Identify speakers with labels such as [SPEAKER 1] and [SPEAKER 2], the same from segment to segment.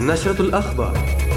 [SPEAKER 1] نشرة الأخبار.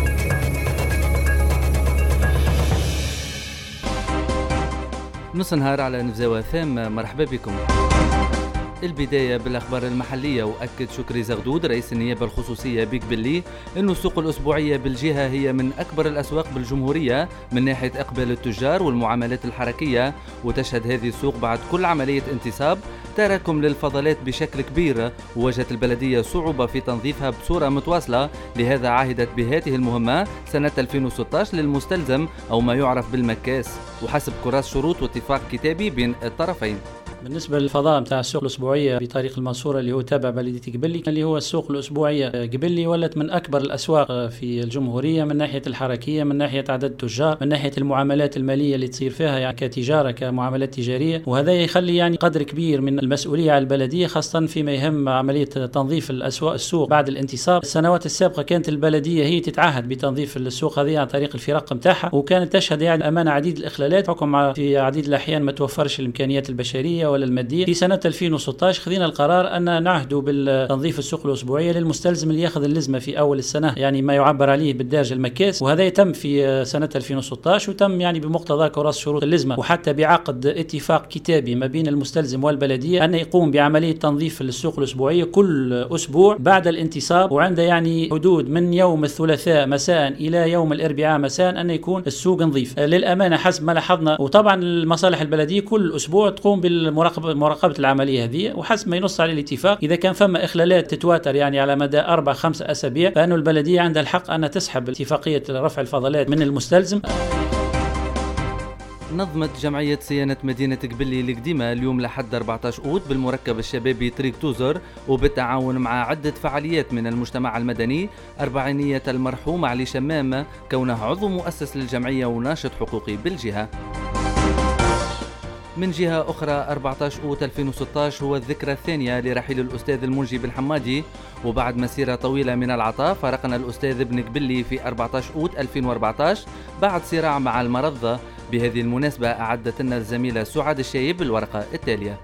[SPEAKER 2] نص نهار على نفزاوة FM، مرحبا بكم. البداية بالأخبار المحلية. وأكد شكري زغدود رئيس النيابة الخصوصية بقبلي أن السوق الأسبوعية بالجهة هي من أكبر الأسواق بالجمهورية من ناحية إقبال التجار والمعاملات الحركية، وتشهد هذه السوق بعد كل عملية انتصاب تراكم للفضلات بشكل كبير، ووجهت البلدية صعوبة في تنظيفها بصورة متواصلة. لهذا عهدت بهذه المهمة سنة 2016 للمستلزم أو ما يعرف بالمكاس، وحسب كراس شروط واتفاق كتابي بين الطرفين.
[SPEAKER 3] بالنسبة للفضاء متاع السوق الأسبوعية بطريق المنصورة اللي هو تابع بلدية قبلي، اللي هو السوق الأسبوعية قبلي، ولت من أكبر الأسواق في الجمهورية من ناحية الحركية، من ناحية عدد التجار، من ناحية المعاملات المالية اللي تصير فيها يعني كتجارة كمعاملات تجارية. وهذا يخلي يعني قدر كبير من المسؤولية على البلدية، خاصة فيما يهم عملية تنظيف السوق بعد الانتصاب. السنوات السابقة كانت البلدية هي تتعهد بتنظيف السوق هذه عن طريق الفرق متاعها، وكانت تشهد يعني أمانة عديد الإخلالات، حكم في عديد الأحيان ما توفرش الإمكانيات البشرية ولا المادية. في سنة 2016 خذينا القرار أن نعهدوا بالتنظيف السوق الأسبوعية للمستلزم اللي يأخذ اللزمة في أول السنة، يعني ما يعبر عليه بالدارجة المكاس، وهذا يتم في سنة 2016 وتم يعني بمقتضى كراس شروط اللزمة، وحتى بعقد اتفاق كتابي ما بين المستلزم والبلدية أن يقوم بعملية تنظيف السوق الأسبوعية كل أسبوع بعد الانتصاب، وعنده يعني حدود من يوم الثلاثاء مساء إلى يوم الأربعاء مساء أن يكون السوق نظيف. للأمانة حسب ما لاحظنا، وطبعا المصالح البلدية كل أسبوع تقوم مراقبة العملية هذه، وحسب ما ينص عليه الاتفاق إذا كان فما إخلالات تتواتر يعني على مدى 4-5 أسابيع، فإنه البلدية عندها الحق أن تسحب اتفاقية رفع الفضلات من المستلزم.
[SPEAKER 2] نظمت جمعية صيانة مدينة قبلي القديمة اليوم لحد 14 أوت بالمركب الشبابي طريق توزر، وبالتعاون مع عدة فعاليات من المجتمع المدني، أربعينية المرحوم علي شمام كونه عضو مؤسس للجمعية وناشط حقوقي بالجهة. من جهة أخرى 14 أوت 2016 هو الذكرى الثانية لرحيل الأستاذ المنجي بن حمادي، وبعد مسيرة طويلة من العطاء فارقنا الأستاذ ابن قبلي في 14 أوت 2014 بعد صراع مع المرض. بهذه المناسبة أعدت لنا الزميلة سعاد الشايب الورقة التالية.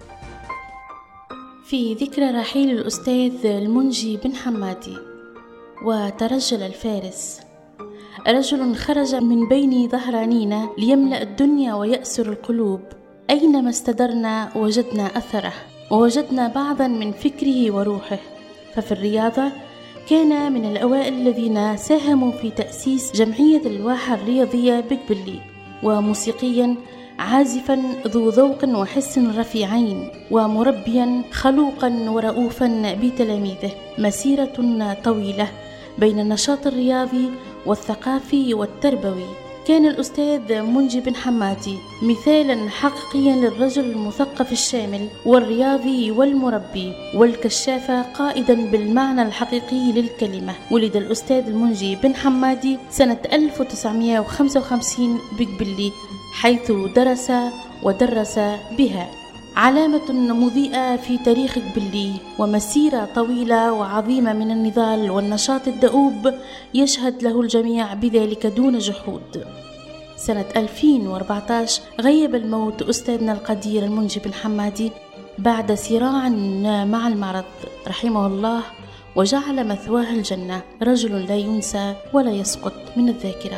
[SPEAKER 4] في ذكرى رحيل الأستاذ المنجي بن حمادي. وترجل الفارس، رجل خرج من بين ظهرانينا ليملأ الدنيا ويأسر القلوب، أينما استدرنا وجدنا أثره، ووجدنا بعضا من فكره وروحه. ففي الرياضة كان من الأوائل الذين ساهموا في تأسيس جمعية الواحة الرياضية بقبلي، وموسيقيا عازفا ذو ذوق وحس رفيعين، ومربيا خلوقا ورؤوفا بتلاميذه. مسيرة طويلة بين النشاط الرياضي والثقافي والتربوي. كان الأستاذ منجي بن حمادي مثالا حقيقيا للرجل المثقف الشامل والرياضي والمربي والكشاف، قائدا بالمعنى الحقيقي للكلمة. ولد الأستاذ المنجي بن حمادي سنة 1955 بقبلي، حيث درس ودرس بها. علامة مضيئة في تاريخ قبلي، ومسيرة طويلة وعظيمة من النضال والنشاط الدؤوب يشهد له الجميع بذلك دون جحود. سنة 2014 غيب الموت أستاذنا القدير المنجي بن حمادي بعد صراع مع المرض، رحمه الله وجعل مثواه الجنة. رجل لا ينسى ولا يسقط من الذاكرة.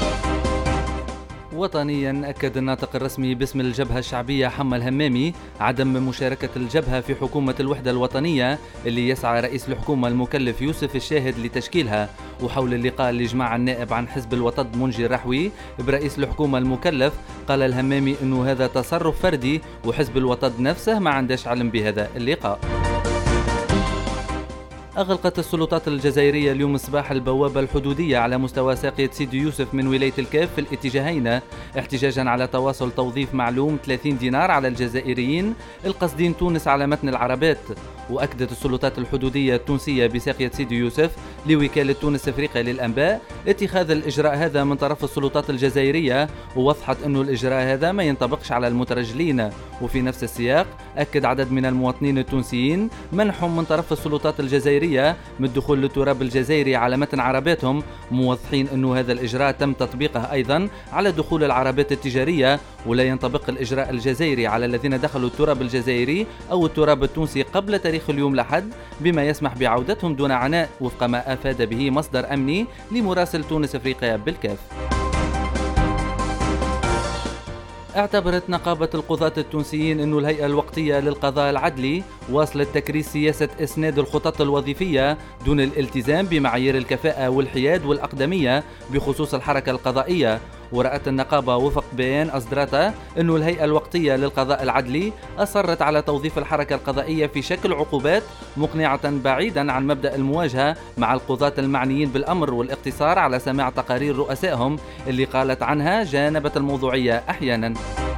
[SPEAKER 2] وطنيا، أكد الناطق الرسمي باسم الجبهة الشعبية حمى الهمامي عدم مشاركة الجبهة في حكومة الوحدة الوطنية اللي يسعى رئيس الحكومة المكلف يوسف الشاهد لتشكيلها. وحول اللقاء اللي جمع النائب عن حزب الوطن منجي الرحوي برئيس الحكومة المكلف، قال الهمامي أنه هذا تصرف فردي وحزب الوطن نفسه ما عندش علم بهذا اللقاء. أغلقت السلطات الجزائرية اليوم الصباح البوابة الحدودية على مستوى ساقية سيدي يوسف من ولاية الكاف في الاتجاهين، احتجاجا على تواصل توظيف معلوم 30 دينار على الجزائريين القصدين تونس على متن العربات. وأكدت السلطات الحدودية التونسية بساقية سيدي يوسف لوكالة تونس أفريقيا للأنباء اتخاذ الإجراء هذا من طرف السلطات الجزائرية، ووضحت أنه الإجراء هذا ما ينطبقش على المترجلين. وفي نفس السياق أكد عدد من المواطنين التونسيين منحهم من طرف السلطات الجزائرية الجزائرية من الدخول للتراب الجزائري على متن عرباتهم، موضحين أنه هذا الإجراء تم تطبيقه أيضا على دخول العربات التجارية، ولا ينطبق الإجراء الجزائري على الذين دخلوا التراب الجزائري أو التراب التونسي قبل تاريخ اليوم لحد، بما يسمح بعودتهم دون عناء وفق ما أفاد به مصدر أمني لمراسل تونس أفريقيا بالكاف. اعتبرت نقابة القضاة التونسيين أن الهيئة الوقتية للقضاء العدلي واصلت تكريس سياسة إسناد الخطط الوظيفية دون الالتزام بمعايير الكفاءة والحياد والأقدمية بخصوص الحركة القضائية. ورأت النقابة وفق بيان أصدرته أن الهيئة الوقتية للقضاء العدلي أصرت على توظيف الحركة القضائية في شكل عقوبات مقنعة بعيدا عن مبدأ المواجهة مع القضاة المعنيين بالأمر والاقتصار على سماع تقارير رؤسائهم اللي قالت عنها جانبت الموضوعية أحيانا.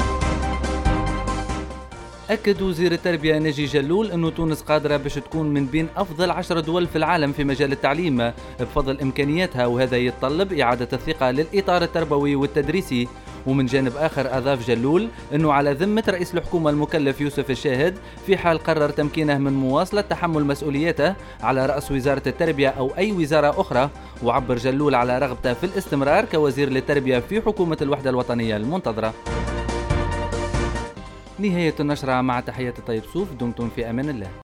[SPEAKER 2] أكد وزير التربية ناجي جلول أن تونس قادرة باش تكون من بين أفضل 10 دول في العالم في مجال التعليم بفضل إمكانياتها، وهذا يتطلب إعادة الثقة للإطار التربوي والتدريسي. ومن جانب آخر أضاف جلول أنه على ذمة رئيس الحكومة المكلف يوسف الشاهد في حال قرر تمكينه من مواصلة تحمل مسؤولياته على رأس وزارة التربية أو أي وزارة أخرى. وعبر جلول على رغبته في الاستمرار كوزير للتربية في حكومة الوحدة الوطنية المنتظرة. نهاية النشرة، مع تحيات طيب سوف، دمتم في أمان الله.